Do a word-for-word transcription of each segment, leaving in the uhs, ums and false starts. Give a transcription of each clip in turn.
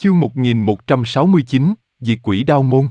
Chương một nghìn một trăm sáu mươi chín, Diệt Quỷ Đao Môn.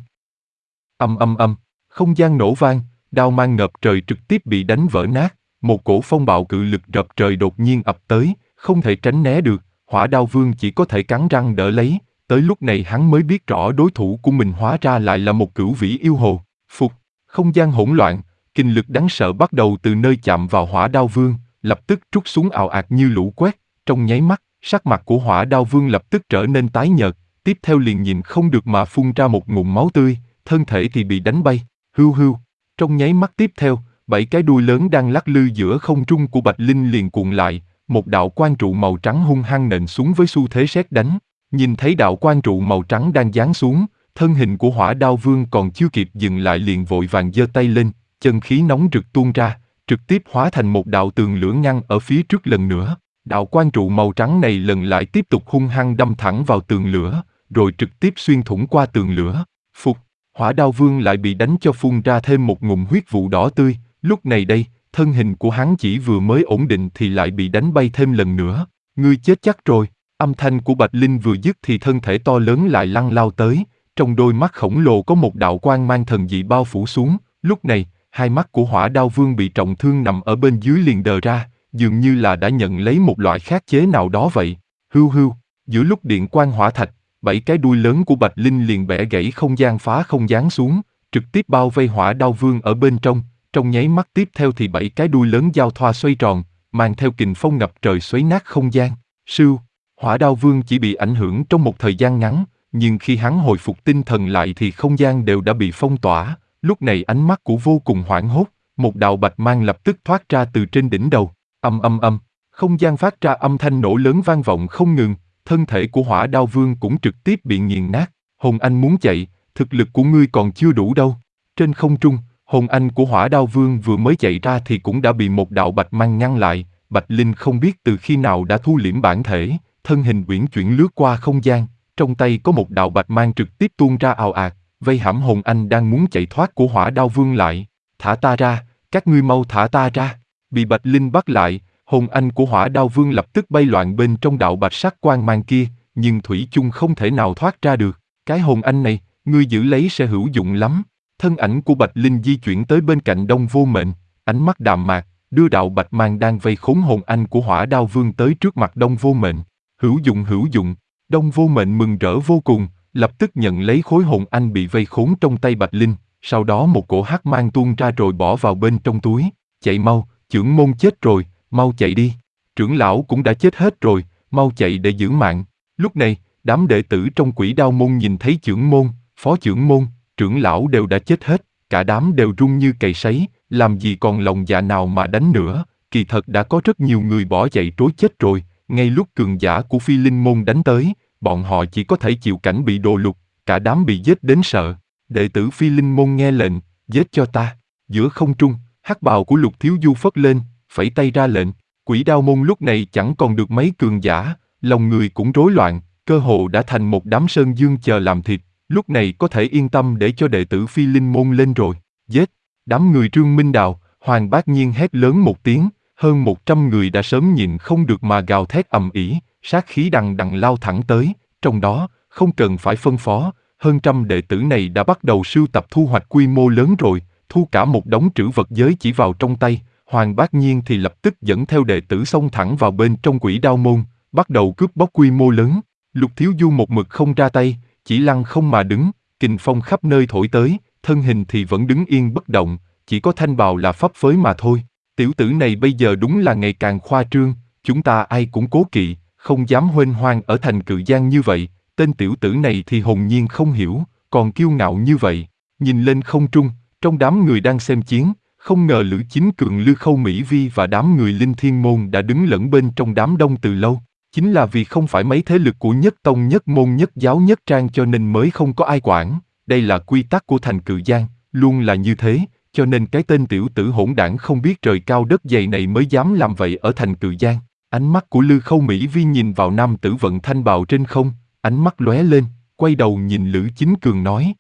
Âm âm âm, không gian nổ vang, đao mang ngập trời trực tiếp bị đánh vỡ nát, một cổ phong bạo cự lực rập trời đột nhiên ập tới, không thể tránh né được, Hỏa Đao Vương chỉ có thể cắn răng đỡ lấy, tới lúc này hắn mới biết rõ đối thủ của mình hóa ra lại là một cửu vĩ yêu hồ. Phục, không gian hỗn loạn, kinh lực đáng sợ bắt đầu từ nơi chạm vào Hỏa Đao Vương, lập tức trút xuống ào ạt như lũ quét, trong nháy mắt, sắc mặt của Hỏa Đao Vương lập tức trở nên tái nhợt, tiếp theo liền nhìn không được mà phun ra một ngụm máu tươi, thân thể thì bị đánh bay, hưu hưu. Trong nháy mắt tiếp theo, bảy cái đuôi lớn đang lắc lư giữa không trung của Bạch Linh liền cuộn lại, một đạo quang trụ màu trắng hung hăng nện xuống với xu thế sét đánh. Nhìn thấy đạo quang trụ màu trắng đang giáng xuống, thân hình của Hỏa Đao Vương còn chưa kịp dừng lại liền vội vàng giơ tay lên, chân khí nóng rực tuôn ra, trực tiếp hóa thành một đạo tường lửa ngăn ở phía trước lần nữa. Đạo quang trụ màu trắng này lần lại tiếp tục hung hăng đâm thẳng vào tường lửa, rồi trực tiếp xuyên thủng qua tường lửa. Phục, Hỏa Đao Vương lại bị đánh cho phun ra thêm một ngụm huyết vụ đỏ tươi, lúc này đây, thân hình của hắn chỉ vừa mới ổn định thì lại bị đánh bay thêm lần nữa. Ngươi chết chắc rồi. Âm thanh của Bạch Linh vừa dứt thì thân thể to lớn lại lăn lao tới, trong đôi mắt khổng lồ có một đạo quang mang thần dị bao phủ xuống, lúc này, hai mắt của Hỏa Đao Vương bị trọng thương nằm ở bên dưới liền đờ ra, dường như là đã nhận lấy một loại khắc chế nào đó vậy. Hưu hưu, giữa lúc điện quang hỏa thạch, bảy cái đuôi lớn của Bạch Linh liền bẻ gãy không gian phá không giáng xuống, trực tiếp bao vây Hỏa Đao Vương ở bên trong, trong nháy mắt tiếp theo thì bảy cái đuôi lớn giao thoa xoay tròn, mang theo kình phong ngập trời xoáy nát không gian. Sưu, Hỏa Đao Vương chỉ bị ảnh hưởng trong một thời gian ngắn, nhưng khi hắn hồi phục tinh thần lại thì không gian đều đã bị phong tỏa, lúc này ánh mắt của vô cùng hoảng hốt, một đạo bạch mang lập tức thoát ra từ trên đỉnh đầu. Âm âm âm, không gian phát ra âm thanh nổ lớn vang vọng không ngừng, thân thể của Hỏa Đao Vương cũng trực tiếp bị nghiền nát. Hồn Anh muốn chạy, thực lực của ngươi còn chưa đủ đâu. Trên không trung, hồn anh của Hỏa Đao Vương vừa mới chạy ra thì cũng đã bị một đạo bạch mang ngăn lại. Bạch Linh không biết từ khi nào đã thu liễm bản thể, thân hình uyển chuyển lướt qua không gian, trong tay có một đạo bạch mang trực tiếp tuôn ra ào ạt, vây hãm hồn anh đang muốn chạy thoát của Hỏa Đao Vương lại. Thả ta ra, các ngươi mau thả ta ra. Bị Bạch Linh bắt lại, hồn anh của Hỏa Đao Vương lập tức bay loạn bên trong đạo bạch sắc quang mang kia, nhưng thủy chung không thể nào thoát ra được. Cái hồn anh này, ngươi giữ lấy sẽ hữu dụng lắm. Thân ảnh của Bạch Linh di chuyển tới bên cạnh Đông Vô Mệnh, ánh mắt đạm mạc, đưa đạo bạch mang đang vây khốn hồn anh của Hỏa Đao Vương tới trước mặt Đông Vô Mệnh. Hữu dụng hữu dụng, Đông Vô Mệnh mừng rỡ vô cùng, lập tức nhận lấy khối hồn anh bị vây khốn trong tay Bạch Linh, sau đó một cổ hắc mang tuôn ra rồi bỏ vào bên trong túi. Chạy mau, trưởng môn chết rồi, mau chạy đi. Trưởng lão cũng đã chết hết rồi, mau chạy để giữ mạng. Lúc này, đám đệ tử trong Quỷ Đao môn nhìn thấy trưởng môn, phó trưởng môn, trưởng lão đều đã chết hết, cả đám đều run như cầy sấy, làm gì còn lòng dạ nào mà đánh nữa. Kỳ thật đã có rất nhiều người bỏ chạy trối chết rồi, ngay lúc cường giả của Phi Linh môn đánh tới, bọn họ chỉ có thể chịu cảnh bị đồ lục, cả đám bị giết đến sợ. Đệ tử Phi Linh môn nghe lệnh, giết cho ta. Giữa không trung, hắc bào của Lục Thiếu Du phất lên, phẩy tay ra lệnh. Quỷ Đao môn lúc này chẳng còn được mấy cường giả, lòng người cũng rối loạn, cơ hồ đã thành một đám sơn dương chờ làm thịt. Lúc này có thể yên tâm để cho đệ tử Phi Linh môn lên rồi. Giết! Đám người Trương Minh Đào, Hoàng Bác Nhiên hét lớn một tiếng, hơn một trăm người đã sớm nhịn không được mà gào thét ầm ĩ, sát khí đằng đằng lao thẳng tới. Trong đó, không cần phải phân phó, hơn trăm đệ tử này đã bắt đầu sưu tập thu hoạch quy mô lớn rồi, thu cả một đống trữ vật giới chỉ vào trong tay. Hoàng Bác Nhiên thì lập tức dẫn theo đệ tử xông thẳng vào bên trong Quỷ Đao môn, bắt đầu cướp bóc quy mô lớn. Lục Thiếu Du một mực không ra tay, chỉ lăng không mà đứng, kình phong khắp nơi thổi tới, thân hình thì vẫn đứng yên bất động, chỉ có thanh bào là phấp phới mà thôi. Tiểu tử này bây giờ đúng là ngày càng khoa trương, chúng ta ai cũng cố kỵ, không dám huênh hoang ở thành Cự Giang như vậy. Tên tiểu tử này thì hồn nhiên không hiểu, còn kiêu ngạo như vậy. Nhìn lên không trung, trong đám người đang xem chiến, không ngờ Lữ Chính Cường, Lư Khâu Mỹ Vi và đám người Linh Thiên môn đã đứng lẫn bên trong đám đông từ lâu. Chính là vì không phải mấy thế lực của nhất tông nhất môn nhất giáo nhất trang cho nên mới không có ai quản. Đây là quy tắc của thành Cự Giang, luôn là như thế, cho nên cái tên tiểu tử hỗn đảng không biết trời cao đất dày này mới dám làm vậy ở thành Cự Giang. Ánh mắt của Lư Khâu Mỹ Vi nhìn vào nam tử vận thanh bào trên không, ánh mắt lóe lên, quay đầu nhìn Lữ Chính Cường nói.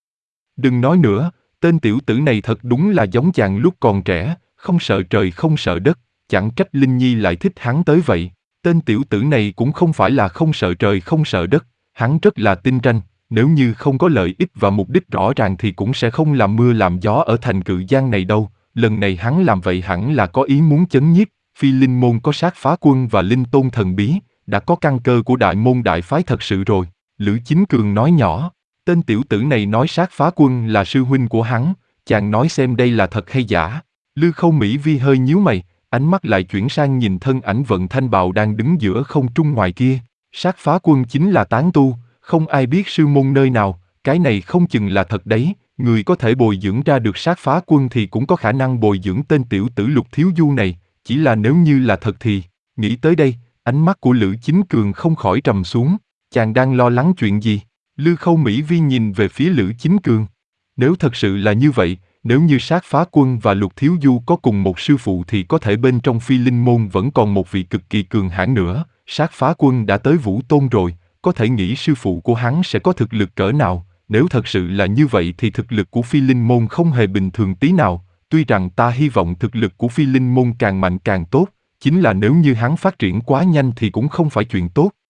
Đừng nói nữa, tên tiểu tử này thật đúng là giống chàng lúc còn trẻ, không sợ trời không sợ đất, chẳng trách Linh Nhi lại thích hắn tới vậy. Tên tiểu tử này cũng không phải là không sợ trời không sợ đất, Hắn rất là tinh tranh, nếu như không có lợi ích và mục đích rõ ràng thì cũng sẽ không làm mưa làm gió ở thành Cự Giang này đâu, lần này hắn làm vậy hẳn là có ý muốn chấn nhiếp, Phi Linh môn có Sát Phá Quân và Linh Tôn thần bí, đã có căn cơ của đại môn đại phái thật sự rồi, Lữ Chính Cường nói nhỏ, tên tiểu tử này nói Sát Phá Quân là sư huynh của hắn, chàng nói xem đây là thật hay giả. Lư Khâu Mỹ Vi hơi nhíu mày, ánh mắt lại chuyển sang nhìn thân ảnh Vận Thanh Bào đang đứng giữa không trung ngoài kia. Sát Phá Quân chính là tán tu, không ai biết sư môn nơi nào, cái này không chừng là thật đấy, người có thể bồi dưỡng ra được Sát Phá Quân thì cũng có khả năng bồi dưỡng tên tiểu tử Lục Thiếu Du này, chỉ là nếu như là thật thì, nghĩ tới đây, ánh mắt của Lữ Chính Cường không khỏi trầm xuống, chàng đang lo lắng chuyện gì? Lư Khâu Mỹ Vi nhìn về phía Lữ Chính Cường. Nếu thật sự là như vậy, nếu như Sát Phá Quân và Lục Thiếu Du có cùng một sư phụ thì có thể bên trong Phi Linh môn vẫn còn một vị cực kỳ cường hãn nữa, Sát Phá Quân đã tới Vũ Tôn rồi, có thể nghĩ sư phụ của hắn sẽ có thực lực cỡ nào, nếu thật sự là như vậy thì thực lực của Phi Linh môn không hề bình thường tí nào, tuy rằng ta hy vọng thực lực của Phi Linh môn càng mạnh càng tốt, chính là nếu như hắn phát triển quá nhanh thì cũng không phải chuyện tốt.